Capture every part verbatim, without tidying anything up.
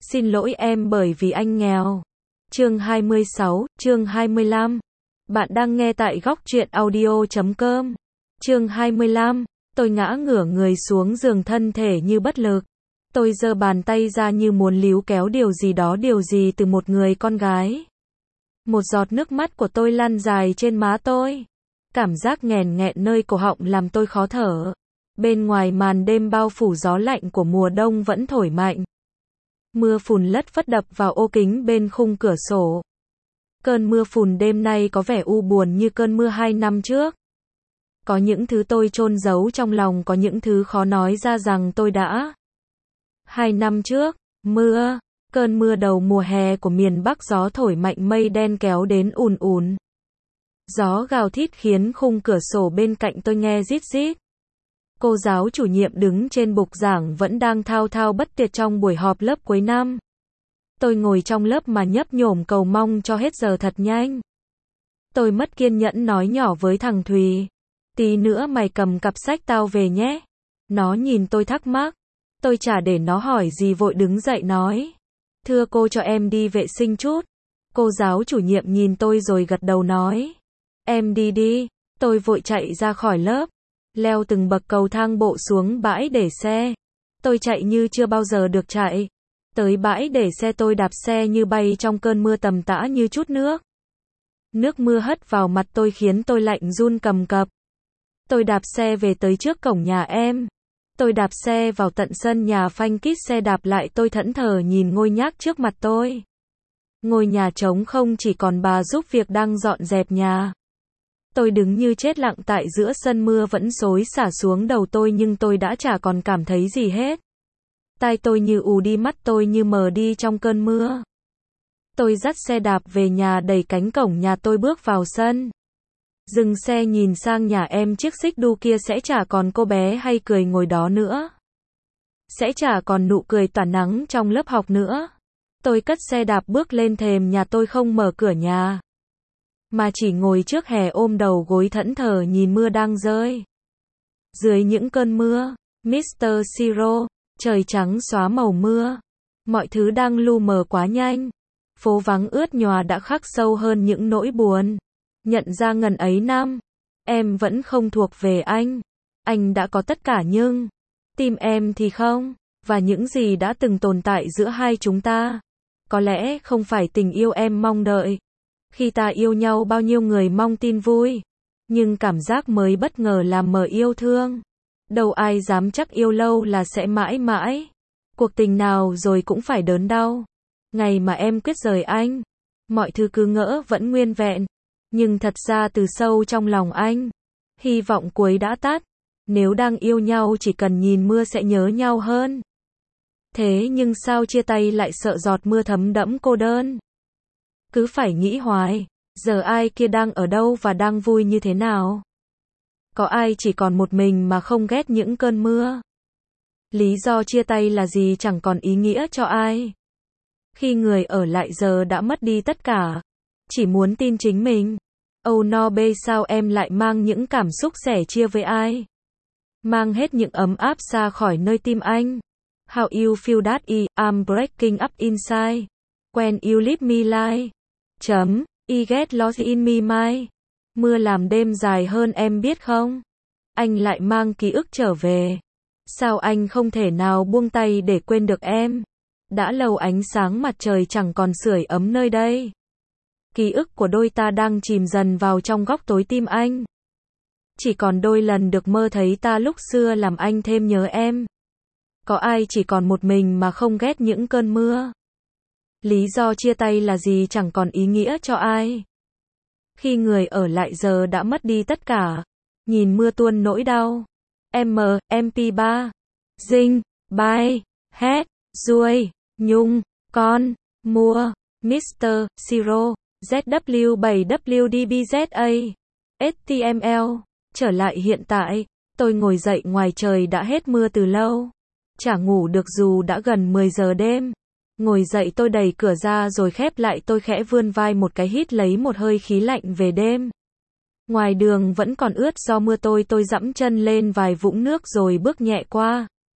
Xin lỗi em bởi vì anh nghèo. Chương hai mươi sáu, chương hai mươi lăm. Bạn đang nghe tại góc truyện audio chấm com. Chương hai mươi lăm. Tôi ngã ngửa người xuống giường thân thể như bất lực. Tôi giơ bàn tay ra như muốn líu kéo điều gì đó điều gì từ một người con gái. Một giọt nước mắt của tôi lăn dài trên má tôi. Cảm giác nghèn nghẹn nơi cổ họng làm tôi khó thở. Bên ngoài màn đêm bao phủ gió lạnh của mùa đông vẫn thổi mạnh. Mưa phùn lất phất đập vào ô kính bên khung cửa sổ. Cơn mưa phùn đêm nay có vẻ u buồn như cơn mưa hai năm trước. Có những thứ tôi chôn giấu trong lòng, có những thứ khó nói ra rằng tôi đã. Hai năm trước, mưa, cơn mưa đầu mùa hè của miền Bắc, gió thổi mạnh, mây đen kéo đến ùn ùn. Gió gào thít khiến khung cửa sổ bên cạnh tôi nghe rít rít. Cô giáo chủ nhiệm đứng trên bục giảng vẫn đang thao thao bất tuyệt trong buổi họp lớp cuối năm. Tôi ngồi trong lớp mà nhấp nhổm cầu mong cho hết giờ thật nhanh. Tôi mất kiên nhẫn nói nhỏ với thằng Thùy. Tí nữa mày cầm cặp sách tao về nhé. Nó nhìn tôi thắc mắc. Tôi chả để nó hỏi gì vội đứng dậy nói. Thưa cô, cho em đi vệ sinh chút. Cô giáo chủ nhiệm nhìn tôi rồi gật đầu nói. Em đi đi. Tôi vội chạy ra khỏi lớp. Leo từng bậc cầu thang bộ xuống bãi để xe. Tôi chạy như chưa bao giờ được chạy. Tới bãi để xe tôi đạp xe như bay trong cơn mưa tầm tã như chút nước. Nước mưa hất vào mặt tôi khiến tôi lạnh run cầm cập. Tôi đạp xe về tới trước cổng nhà em. Tôi đạp xe vào tận sân nhà, phanh kít xe đạp lại, tôi thẫn thờ nhìn ngôi nhác trước mặt tôi. Ngôi nhà trống không, chỉ còn bà giúp việc đang dọn dẹp nhà. Tôi đứng như chết lặng tại giữa sân, mưa vẫn xối xả xuống đầu tôi nhưng tôi đã chả còn cảm thấy gì hết. Tai tôi như ù đi, mắt tôi như mờ đi trong cơn mưa. Tôi dắt xe đạp về nhà, đẩy cánh cổng nhà tôi bước vào sân. Dừng xe nhìn sang nhà em, chiếc xích đu kia sẽ chả còn cô bé hay cười ngồi đó nữa. Sẽ chả còn nụ cười tỏa nắng trong lớp học nữa. Tôi cất xe đạp bước lên thềm nhà tôi, không mở cửa nhà. Mà chỉ ngồi trước hè ôm đầu gối thẫn thờ nhìn mưa đang rơi. Dưới những cơn mưa, mít tơ Siro, trời trắng xóa màu mưa. Mọi thứ đang lu mờ quá nhanh. Phố vắng ướt nhòa đã khắc sâu hơn những nỗi buồn. Nhận ra ngần ấy năm, em vẫn không thuộc về anh. Anh đã có tất cả nhưng tim em thì không. Và những gì đã từng tồn tại giữa hai chúng ta, có lẽ không phải tình yêu em mong đợi. Khi ta yêu nhau, bao nhiêu người mong tin vui. Nhưng cảm giác mới bất ngờ làm mờ yêu thương. Đâu ai dám chắc yêu lâu là sẽ mãi mãi. Cuộc tình nào rồi cũng phải đớn đau. Ngày mà em quyết rời anh, mọi thứ cứ ngỡ vẫn nguyên vẹn. Nhưng thật ra từ sâu trong lòng anh, hy vọng cuối đã tắt. Nếu đang yêu nhau chỉ cần nhìn mưa sẽ nhớ nhau hơn. Thế nhưng sao chia tay lại sợ giọt mưa thấm đẫm cô đơn. Cứ phải nghĩ hoài, giờ ai kia đang ở đâu và đang vui như thế nào. Có ai chỉ còn một mình mà không ghét những cơn mưa. Lý do chia tay là gì chẳng còn ý nghĩa cho ai. Khi người ở lại giờ đã mất đi tất cả. Chỉ muốn tin chính mình. Oh no babe, sao em lại mang những cảm xúc sẻ chia với ai? Mang hết những ấm áp xa khỏi nơi tim anh. How you feel that I, I'm breaking up inside. When you leave me like. Chấm, I get lost in me my. Mưa làm đêm dài hơn em biết không? Anh lại mang ký ức trở về. Sao anh không thể nào buông tay để quên được em? Đã lâu ánh sáng mặt trời chẳng còn sưởi ấm nơi đây. Ký ức của đôi ta đang chìm dần vào trong góc tối tim anh. Chỉ còn đôi lần được mơ thấy ta lúc xưa làm anh thêm nhớ em. Có ai chỉ còn một mình mà không ghét những cơn mưa? Lý do chia tay là gì chẳng còn ý nghĩa cho ai. Khi người ở lại giờ đã mất đi tất cả. Nhìn mưa tuôn nỗi đau. M, em pê ba, Dinh, Bai, Het, Ruồi, Nhung, Con, Mua, mít tơ Siro, Z W bảy W D B Z A, H T M L. Trở lại hiện tại, tôi ngồi dậy, ngoài trời đã hết mưa từ lâu. Chả ngủ được dù đã gần mười giờ đêm. Ngồi dậy tôi đẩy cửa ra rồi khép lại, tôi khẽ vươn vai một cái, hít lấy một hơi khí lạnh về đêm. Ngoài đường vẫn còn ướt do mưa, tôi tôi dẫm chân lên vài vũng nước rồi bước nhẹ qua.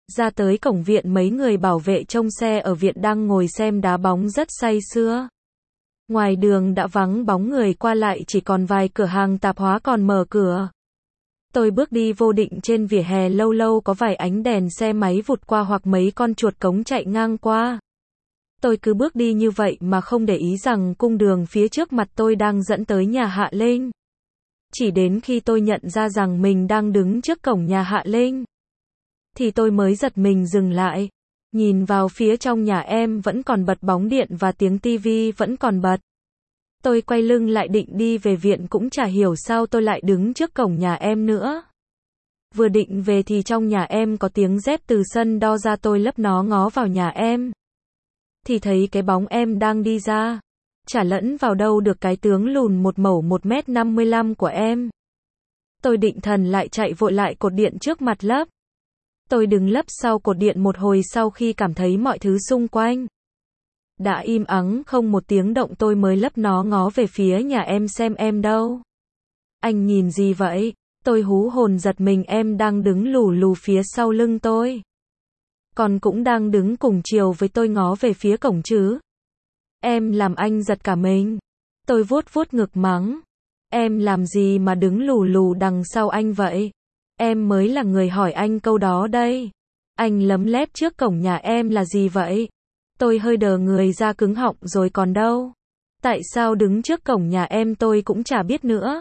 Ra tới cổng viện mấy người bảo vệ trông xe ở viện đang ngồi xem đá bóng rất say sưa. Ngoài đường đã vắng bóng người qua lại, chỉ còn vài cửa hàng tạp hóa còn mở cửa. Tôi bước đi vô định trên vỉa hè, lâu lâu có vài ánh đèn xe máy vụt qua hoặc mấy con chuột cống chạy ngang qua. Tôi cứ bước đi như vậy mà không để ý rằng cung đường phía trước mặt tôi đang dẫn tới nhà Hạ Linh. Chỉ đến khi tôi nhận ra rằng mình đang đứng trước cổng nhà Hạ Linh, thì tôi mới giật mình dừng lại. Nhìn vào phía trong nhà em vẫn còn bật bóng điện và tiếng tivi vẫn còn bật. Tôi quay lưng lại định đi về viện, cũng chả hiểu sao tôi lại đứng trước cổng nhà em nữa. Vừa định về thì trong nhà em có tiếng dép từ sân đo ra, tôi lấp nó ngó vào nhà em. Thì thấy cái bóng em đang đi ra. Chả lẫn vào đâu được cái tướng lùn một mẩu một mét năm mươi lăm của em. Tôi định thần lại chạy vội lại cột điện trước mặt lấp. Tôi đứng lấp sau cột điện một hồi, sau khi cảm thấy mọi thứ xung quanh đã im ắng không một tiếng động, tôi mới lấp nó ngó về phía nhà em xem em đâu. Anh nhìn gì vậy? Tôi hú hồn giật mình, em đang đứng lù lù phía sau lưng tôi. Còn cũng đang đứng cùng chiều với tôi ngó về phía cổng chứ. Em làm anh giật cả mình. Tôi vuốt vuốt ngực mắng. Em làm gì mà đứng lù lù đằng sau anh vậy? Em mới là người hỏi anh câu đó đây. Anh lấm lép trước cổng nhà em là gì vậy? Tôi hơi đờ người ra, cứng họng rồi còn đâu. Tại sao đứng trước cổng nhà em tôi cũng chả biết nữa.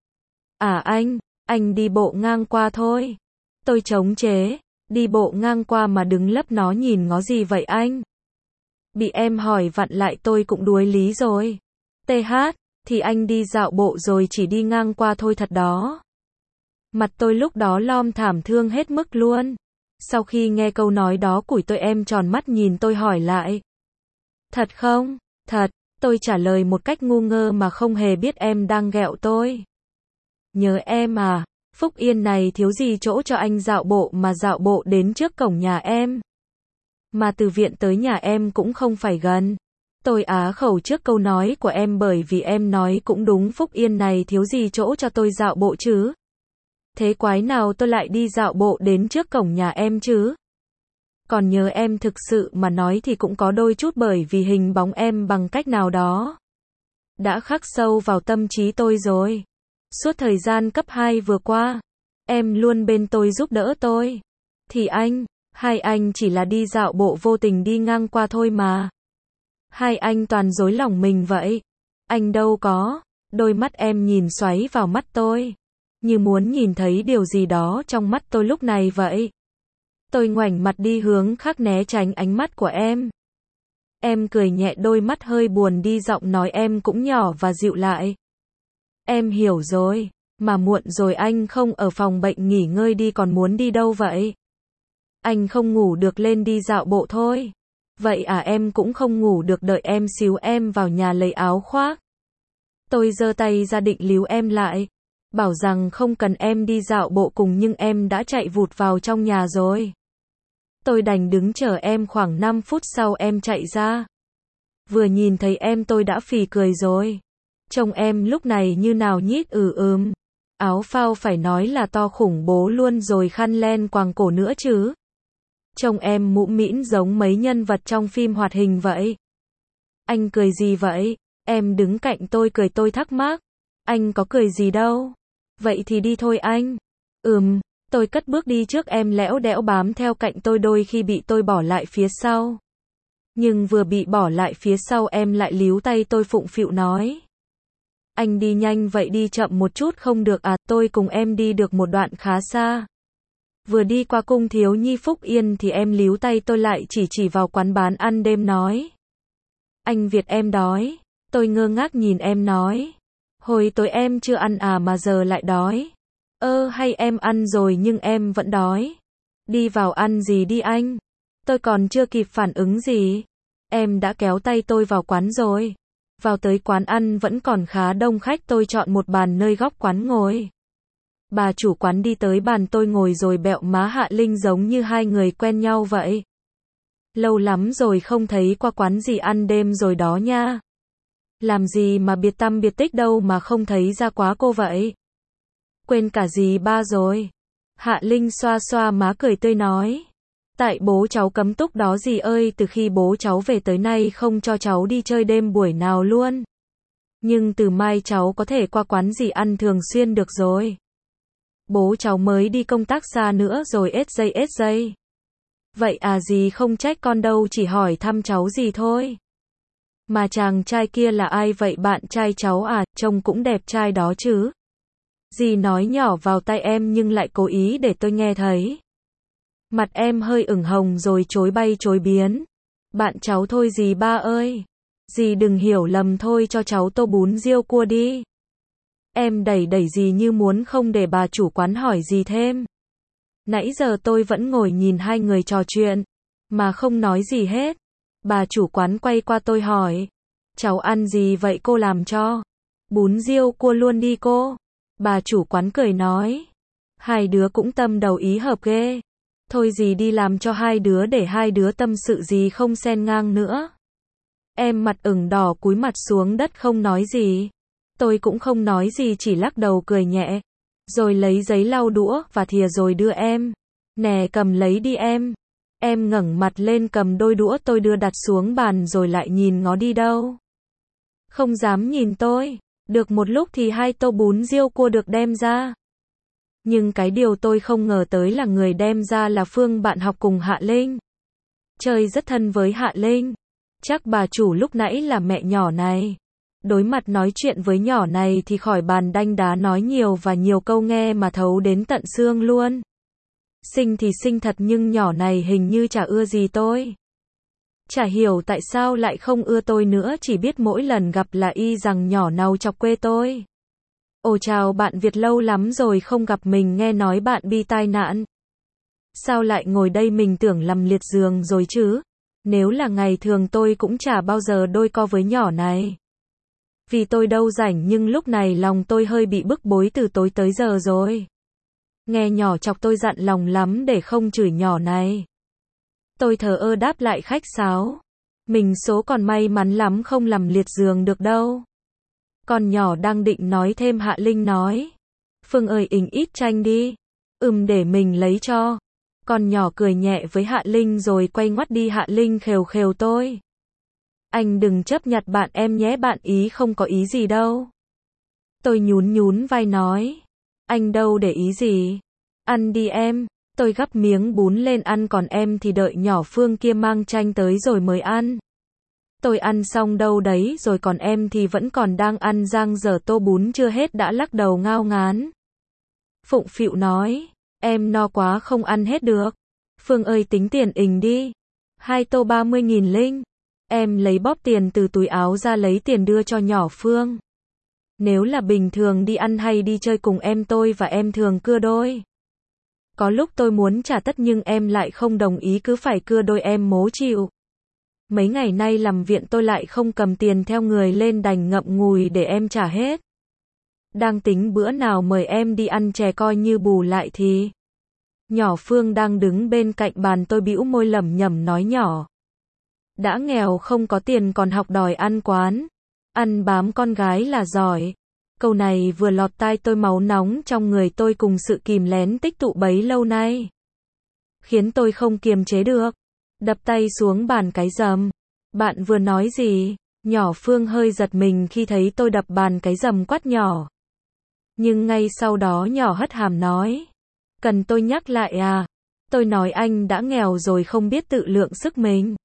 À anh, anh đi bộ ngang qua thôi. Tôi chống chế, đi bộ ngang qua mà đứng lấp nó nhìn ngó gì vậy anh? Bị em hỏi vặn lại tôi cũng đuối lý rồi. tê hát, thì anh đi dạo bộ rồi chỉ đi ngang qua thôi thật đó. Mặt tôi lúc đó lom thảm thương hết mức luôn. Sau khi nghe câu nói đó của tôi, em tròn mắt nhìn tôi hỏi lại. Thật không? Thật, tôi trả lời một cách ngu ngơ mà không hề biết em đang ghẹo tôi. Nhớ em à, Phúc Yên này thiếu gì chỗ cho anh dạo bộ mà dạo bộ đến trước cổng nhà em. Mà từ viện tới nhà em cũng không phải gần. Tôi á khẩu trước câu nói của em bởi vì em nói cũng đúng, Phúc Yên này thiếu gì chỗ cho tôi dạo bộ chứ. Thế quái nào tôi lại đi dạo bộ đến trước cổng nhà em chứ? Còn nhớ em thực sự mà nói thì cũng có đôi chút, bởi vì hình bóng em bằng cách nào đó đã khắc sâu vào tâm trí tôi rồi. Suốt thời gian cấp hai vừa qua, em luôn bên tôi giúp đỡ tôi. Thì anh, hai anh chỉ là đi dạo bộ vô tình đi ngang qua thôi mà. Hai anh toàn dối lòng mình vậy. Anh đâu có. Đôi mắt em nhìn xoáy vào mắt tôi, như muốn nhìn thấy điều gì đó trong mắt tôi lúc này vậy. Tôi ngoảnh mặt đi hướng khác né tránh ánh mắt của em. Em cười nhẹ, đôi mắt hơi buồn đi, giọng nói em cũng nhỏ và dịu lại. Em hiểu rồi, mà muộn rồi, anh không ở phòng bệnh nghỉ ngơi đi, còn muốn đi đâu vậy? Anh không ngủ được, lên đi dạo bộ thôi. Vậy à, em cũng không ngủ được, đợi em xíu, em vào nhà lấy áo khoác. Tôi giơ tay ra định líu em lại, bảo rằng không cần em đi dạo bộ cùng, nhưng em đã chạy vụt vào trong nhà rồi. Tôi đành đứng chờ em, khoảng năm phút sau em chạy ra. Vừa nhìn thấy em tôi đã phì cười rồi. Trông em lúc này như nào nhít? Ừ ừm. Áo phao phải nói là to khủng bố luôn rồi, khăn len quàng cổ nữa chứ. Trông em mũm mĩm giống mấy nhân vật trong phim hoạt hình vậy. Anh cười gì vậy? Em đứng cạnh tôi cười, tôi thắc mắc. Anh có cười gì đâu. Vậy thì đi thôi anh. Ừm, tôi cất bước đi trước, em lẽo đẽo bám theo cạnh tôi, đôi khi bị tôi bỏ lại phía sau. Nhưng vừa bị bỏ lại phía sau em lại líu tay tôi, phụng phịu nói. Anh đi nhanh vậy, đi chậm một chút không được à? Tôi cùng em đi được một đoạn khá xa. Vừa đi qua cung thiếu nhi Phúc Yên thì em líu tay tôi lại, chỉ chỉ vào quán bán ăn đêm nói. Anh Việt, em đói. Tôi ngơ ngác nhìn em nói. Hồi tối em chưa ăn à mà giờ lại đói. Ơ hay em ăn rồi nhưng em vẫn đói. Đi vào ăn gì đi anh. Tôi còn chưa kịp phản ứng gì. Em đã kéo tay tôi vào quán rồi. Vào tới quán ăn vẫn còn khá đông khách, tôi chọn một bàn nơi góc quán ngồi. Bà chủ quán đi tới bàn tôi ngồi rồi bẹo má Hạ Linh giống như hai người quen nhau vậy. Lâu lắm rồi không thấy qua quán gì ăn đêm rồi đó nha. Làm gì mà biệt tăm biệt tích đâu mà không thấy ra quá cô vậy. Quên cả gì ba rồi. Hạ Linh xoa xoa má cười tươi nói. Tại bố cháu cấm túc đó dì ơi, từ khi bố cháu về tới nay không cho cháu đi chơi đêm buổi nào luôn. Nhưng từ mai cháu có thể qua quán dì ăn thường xuyên được rồi. Bố cháu mới đi công tác xa nữa rồi ết giây ết giây. Vậy à, dì không trách con đâu, chỉ hỏi thăm cháu dì thôi. Mà chàng trai kia là ai vậy, bạn trai cháu à, trông cũng đẹp trai đó chứ. Dì nói nhỏ vào tai em nhưng lại cố ý để tôi nghe thấy. Mặt em hơi ửng hồng rồi chối bay chối biến. Bạn cháu thôi dì ba ơi. Dì đừng hiểu lầm thôi, cho cháu tô bún riêu cua đi. Em đẩy đẩy dì như muốn không để bà chủ quán hỏi gì thêm. Nãy giờ tôi vẫn ngồi nhìn hai người trò chuyện, mà không nói gì hết. Bà chủ quán quay qua tôi hỏi. Cháu ăn gì vậy cô làm cho? Bún riêu cua luôn đi cô. Bà chủ quán cười nói. Hai đứa cũng tâm đầu ý hợp ghê. Thôi dì đi làm cho hai đứa để hai đứa tâm sự gì không xen ngang nữa. Em mặt ửng đỏ cúi mặt xuống đất không nói gì. Tôi cũng không nói gì, chỉ lắc đầu cười nhẹ. Rồi lấy giấy lau đũa và thìa rồi đưa em. Nè cầm lấy đi em. Em ngẩng mặt lên cầm đôi đũa tôi đưa đặt xuống bàn rồi lại nhìn ngó đi đâu. Không dám nhìn tôi. Được một lúc thì hai tô bún riêu cua được đem ra. Nhưng cái điều tôi không ngờ tới là người đem ra là Phương, bạn học cùng Hạ Linh. Chơi rất thân với Hạ Linh. Chắc bà chủ lúc nãy là mẹ nhỏ này. Đối mặt nói chuyện với nhỏ này thì khỏi bàn đanh đá nói nhiều và nhiều câu nghe mà thấu đến tận xương luôn. Xinh thì xinh thật nhưng nhỏ này hình như chả ưa gì tôi. Chả hiểu tại sao lại không ưa tôi nữa, chỉ biết mỗi lần gặp là y rằng nhỏ nào chọc quê tôi. Ồ chào bạn Việt, lâu lắm rồi không gặp, mình nghe nói bạn bị tai nạn. Sao lại ngồi đây, mình tưởng nằm liệt giường rồi chứ. Nếu là ngày thường tôi cũng chả bao giờ đôi co với nhỏ này. Vì tôi đâu rảnh, nhưng lúc này lòng tôi hơi bị bức bối từ tối tới giờ rồi. Nghe nhỏ chọc tôi dặn lòng lắm để không chửi nhỏ này. Tôi thờ ơ đáp lại khách sáo. Mình số còn may mắn lắm không nằm liệt giường được đâu. Con nhỏ đang định nói thêm, Hạ Linh nói. Phương ơi ỉnh ít chanh đi. Ừm để mình lấy cho. Con nhỏ cười nhẹ với Hạ Linh rồi quay ngoắt đi. Hạ Linh khều khều tôi. Anh đừng chấp nhặt bạn em nhé, bạn ý không có ý gì đâu. Tôi nhún nhún vai nói. Anh đâu để ý gì. Ăn đi em. Tôi gắp miếng bún lên ăn, còn em thì đợi nhỏ Phương kia mang chanh tới rồi mới ăn. Tôi ăn xong đâu đấy rồi, còn em thì vẫn còn đang ăn, dang dở tô bún chưa hết đã lắc đầu ngao ngán. Phụng phịu nói. Em no quá không ăn hết được. Phương ơi tính tiền ình đi. Hai tô ba mươi nghìn Linh. Em lấy bóp tiền từ túi áo ra lấy tiền đưa cho nhỏ Phương. Nếu là bình thường đi ăn hay đi chơi cùng em, tôi và em thường cưa đôi. Có lúc tôi muốn trả tất nhưng em lại không đồng ý, cứ phải cưa đôi em mố chịu. Mấy ngày nay làm viện tôi lại không cầm tiền theo người lên, đành ngậm ngùi để em trả hết. Đang tính bữa nào mời em đi ăn chè coi như bù lại thì. Nhỏ Phương đang đứng bên cạnh bàn tôi bĩu môi lẩm nhẩm nói nhỏ. Đã nghèo không có tiền còn học đòi ăn quán. Ăn bám con gái là giỏi. Câu này vừa lọt tai tôi, máu nóng trong người tôi cùng sự kìm nén tích tụ bấy lâu nay khiến tôi không kiềm chế được. Đập tay xuống bàn cái rầm. Bạn vừa nói gì? Nhỏ Phương hơi giật mình khi thấy tôi đập bàn cái rầm, quát nhỏ. Nhưng ngay sau đó nhỏ hất hàm nói. Cần tôi nhắc lại à? Tôi nói anh đã nghèo rồi không biết tự lượng sức mình.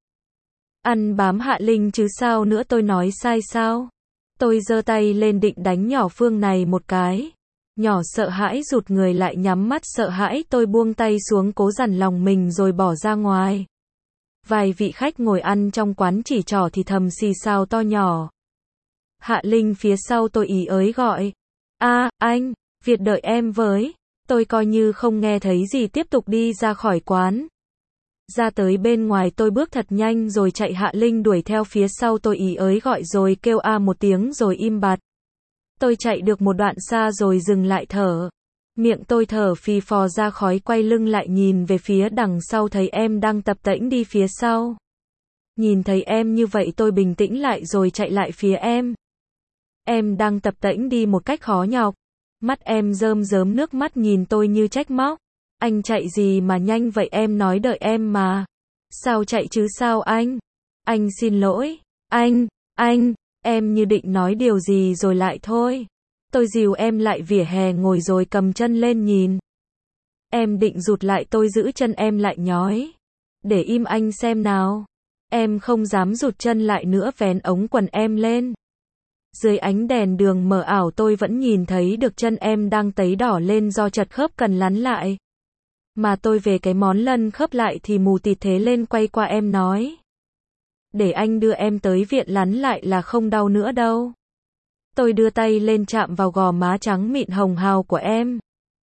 Ăn bám Hạ Linh chứ sao nữa, tôi nói sai sao? Tôi giơ tay lên định đánh nhỏ Phương này một cái. Nhỏ sợ hãi rụt người lại, nhắm mắt sợ hãi. Tôi buông tay xuống cố dằn lòng mình rồi bỏ ra ngoài. Vài vị khách ngồi ăn trong quán chỉ trỏ thì thầm xì xào to nhỏ. Hạ Linh phía sau tôi ý ới gọi. A, anh, Việt đợi em với. Tôi coi như không nghe thấy gì, tiếp tục đi ra khỏi quán. Ra tới bên ngoài tôi bước thật nhanh rồi chạy, Hạ Linh đuổi theo phía sau tôi ý ới gọi rồi kêu a một tiếng rồi im bặt. Tôi chạy được một đoạn xa rồi dừng lại thở. Miệng tôi thở phì phò ra khói, quay lưng lại nhìn về phía đằng sau thấy em đang tập tễnh đi phía sau. Nhìn thấy em như vậy tôi bình tĩnh lại rồi chạy lại phía em. Em đang tập tễnh đi một cách khó nhọc. Mắt em rơm rớm nước mắt nhìn tôi như trách móc. Anh chạy gì mà nhanh vậy, em nói đợi em mà. Sao chạy chứ sao anh? Anh xin lỗi. Anh, anh, em như định nói điều gì rồi lại thôi. Tôi dìu em lại vỉa hè ngồi rồi cầm chân lên nhìn. Em định rụt lại, tôi giữ chân em lại nhói. Để im anh xem nào. Em không dám rụt chân lại nữa, vén ống quần em lên. Dưới ánh đèn đường mờ ảo tôi vẫn nhìn thấy được chân em đang tấy đỏ lên do chật khớp cần lắn lại. Mà tôi về cái món lân khớp lại thì mù tịt, thế lên quay qua em nói. Để anh đưa em tới viện lắn lại là không đau nữa đâu. Tôi đưa tay lên chạm vào gò má trắng mịn hồng hào của em.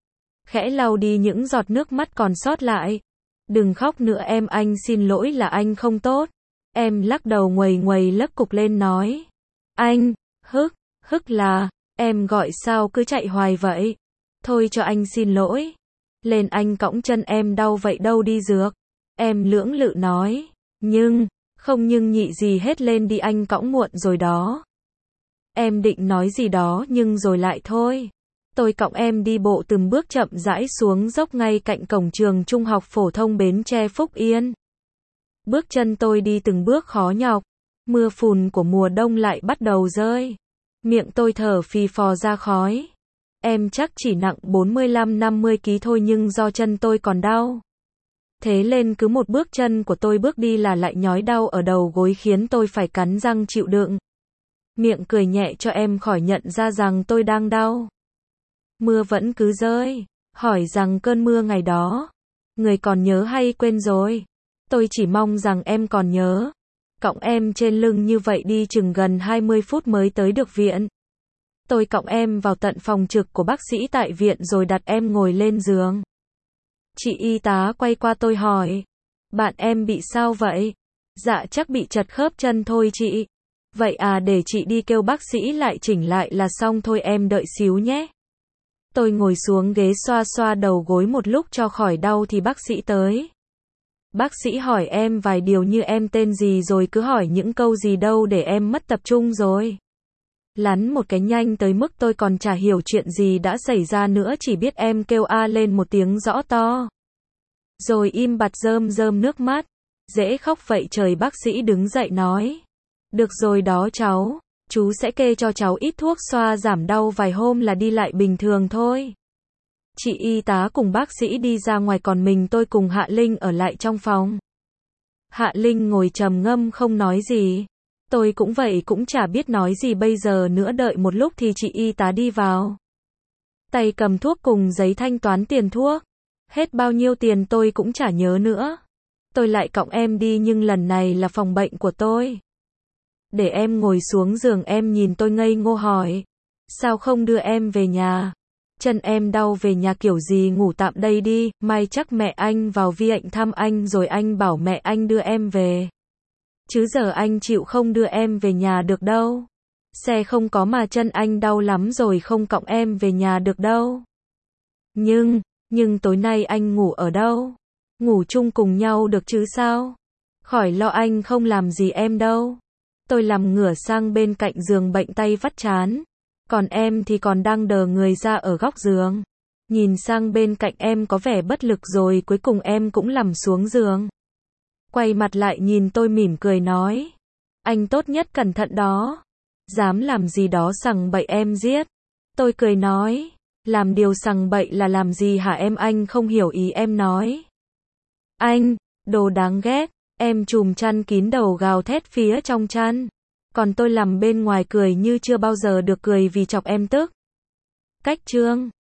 Khẽ lau đi những giọt nước mắt còn sót lại. Đừng khóc nữa em, anh xin lỗi là anh không tốt. Em lắc đầu nguầy nguầy lấc cục lên nói. Anh, hức, hức là, em gọi sao cứ chạy hoài vậy. Thôi cho anh xin lỗi. Lên anh cõng chân em, đau vậy đâu đi dược. Em lưỡng lự nói. Nhưng, không nhưng nhị gì hết, lên đi anh cõng muộn rồi đó. Em định nói gì đó nhưng rồi lại thôi. Tôi cõng em đi bộ từng bước chậm rãi xuống dốc ngay cạnh cổng trường trung học phổ thông Bến Tre Phúc Yên. Bước chân tôi đi từng bước khó nhọc. Mưa phùn của mùa đông lại bắt đầu rơi. Miệng tôi thở phì phò ra khói. Em chắc chỉ nặng bốn mươi lăm năm mươi ki lô gam thôi nhưng do chân tôi còn đau. Thế lên cứ một bước chân của tôi bước đi là lại nhói đau ở đầu gối khiến tôi phải cắn răng chịu đựng. Miệng cười nhẹ cho em khỏi nhận ra rằng tôi đang đau. Mưa vẫn cứ rơi. Hỏi rằng cơn mưa ngày đó, người còn nhớ hay quên rồi? Tôi chỉ mong rằng em còn nhớ. Cõng em trên lưng như vậy đi chừng gần hai mươi phút mới tới được viện. Tôi cõng em vào tận phòng trực của bác sĩ tại viện rồi đặt em ngồi lên giường. Chị y tá quay qua tôi hỏi. Bạn em bị sao vậy? Dạ chắc bị chật khớp chân thôi chị. Vậy à, để chị đi kêu bác sĩ lại chỉnh lại là xong thôi, em đợi xíu nhé. Tôi ngồi xuống ghế xoa xoa đầu gối một lúc cho khỏi đau thì bác sĩ tới. Bác sĩ hỏi em vài điều như em tên gì rồi cứ hỏi những câu gì đâu để em mất tập trung rồi. Lắn một cái nhanh tới mức tôi còn chả hiểu chuyện gì đã xảy ra nữa, chỉ biết em kêu a lên một tiếng rõ to. Rồi im bặt rơm rơm nước mắt. Dễ khóc vậy trời, bác sĩ đứng dậy nói. Được rồi đó cháu, chú sẽ kê cho cháu ít thuốc xoa giảm đau vài hôm là đi lại bình thường thôi. Chị y tá cùng bác sĩ đi ra ngoài còn mình tôi cùng Hạ Linh ở lại trong phòng. Hạ Linh ngồi trầm ngâm không nói gì. Tôi cũng vậy, cũng chả biết nói gì bây giờ nữa. Đợi một lúc thì chị y tá đi vào. Tay cầm thuốc cùng giấy thanh toán tiền thuốc. Hết bao nhiêu tiền tôi cũng chả nhớ nữa. Tôi lại cõng em đi nhưng lần này là phòng bệnh của tôi. Để em ngồi xuống giường, em nhìn tôi ngây ngô hỏi. Sao không đưa em về nhà? Chân em đau, về nhà kiểu gì, ngủ tạm đây đi, mai chắc mẹ anh vào vi ảnh thăm anh rồi anh bảo mẹ anh đưa em về. Chứ giờ anh chịu không đưa em về nhà được đâu. Xe không có mà chân anh đau lắm rồi, không cõng em về nhà được đâu. Nhưng, nhưng tối nay anh ngủ ở đâu? Ngủ chung cùng nhau được chứ sao? Khỏi lo, anh không làm gì em đâu. Tôi nằm ngửa sang bên cạnh giường bệnh, tay vắt trán. Còn em thì còn đang đờ người ra ở góc giường. Nhìn sang bên cạnh em có vẻ bất lực rồi cuối cùng em cũng nằm xuống giường. Quay mặt lại nhìn tôi mỉm cười nói. Anh tốt nhất cẩn thận đó. Dám làm gì đó sằng bậy em giết. Tôi cười nói. Làm điều sằng bậy là làm gì hả em? Anh không hiểu ý em nói. Anh, đồ đáng ghét. Em chùm chăn kín đầu gào thét phía trong chăn. Còn tôi nằm bên ngoài cười như chưa bao giờ được cười vì chọc em tức. Cách chương